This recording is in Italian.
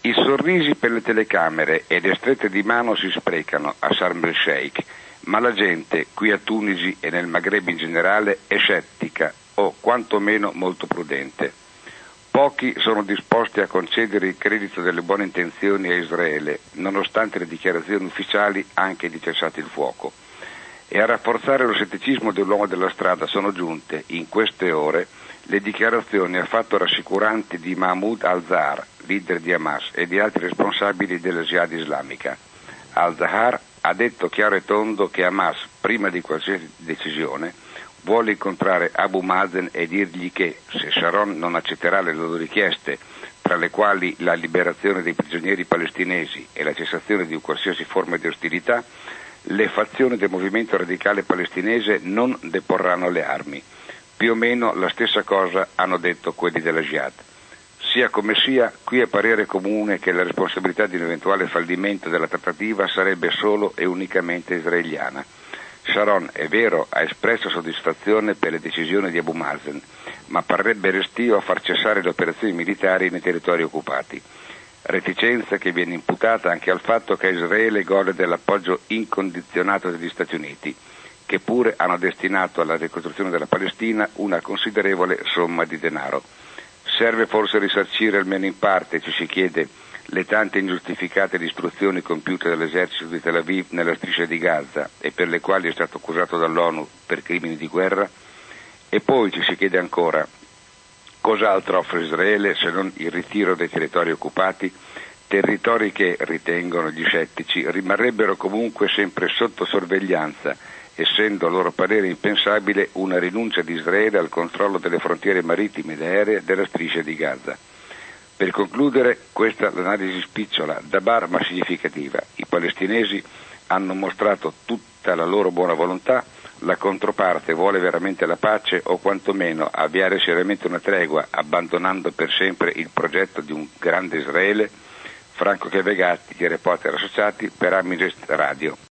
I sorrisi per le telecamere e le strette di mano si sprecano a Sharm el Sheikh, ma la gente qui a Tunisi e nel Maghreb in generale è scettica o quantomeno molto prudente. Pochi sono disposti a concedere il credito delle buone intenzioni a Israele, nonostante le dichiarazioni ufficiali anche di cessate il fuoco. E a rafforzare lo scetticismo dell'uomo della strada sono giunte, in queste ore, le dichiarazioni affatto rassicuranti di Mahmoud al-Zahar, leader di Hamas, e di altri responsabili della Jihad islamica. Al-Zahar ha detto chiaro e tondo che Hamas, prima di qualsiasi decisione, vuole incontrare Abu Mazen e dirgli che, se Sharon non accetterà le loro richieste, tra le quali la liberazione dei prigionieri palestinesi e la cessazione di qualsiasi forma di ostilità, le fazioni del movimento radicale palestinese non deporranno le armi. Più o meno la stessa cosa hanno detto quelli della Jihad. Sia come sia, qui è parere comune che la responsabilità di un eventuale fallimento della trattativa sarebbe solo e unicamente israeliana. Sharon, è vero, ha espresso soddisfazione per le decisioni di Abu Mazen, ma parrebbe restio a far cessare le operazioni militari nei territori occupati. Reticenza che viene imputata anche al fatto che Israele gode dell'appoggio incondizionato degli Stati Uniti, che pure hanno destinato alla ricostruzione della Palestina una considerevole somma di denaro. Serve forse risarcire almeno in parte, ci si chiede, le tante ingiustificate distruzioni compiute dall'esercito di Tel Aviv nella striscia di Gaza e per le quali è stato accusato dall'ONU per crimini di guerra? E poi ci si chiede ancora, cos'altro offre Israele se non il ritiro dei territori occupati, territori che, ritengono gli scettici, rimarrebbero comunque sempre sotto sorveglianza, essendo a loro parere impensabile una rinuncia di Israele al controllo delle frontiere marittime ed aeree della striscia di Gaza. Per concludere, questa è l'analisi spicciola, da bar ma significativa. I palestinesi hanno mostrato tutta la loro buona volontà, la controparte vuole veramente la pace o quantomeno avviare seriamente una tregua, abbandonando per sempre il progetto di un grande Israele. Franco Chevegatti, di Reporter Associati, per Amigest Radio.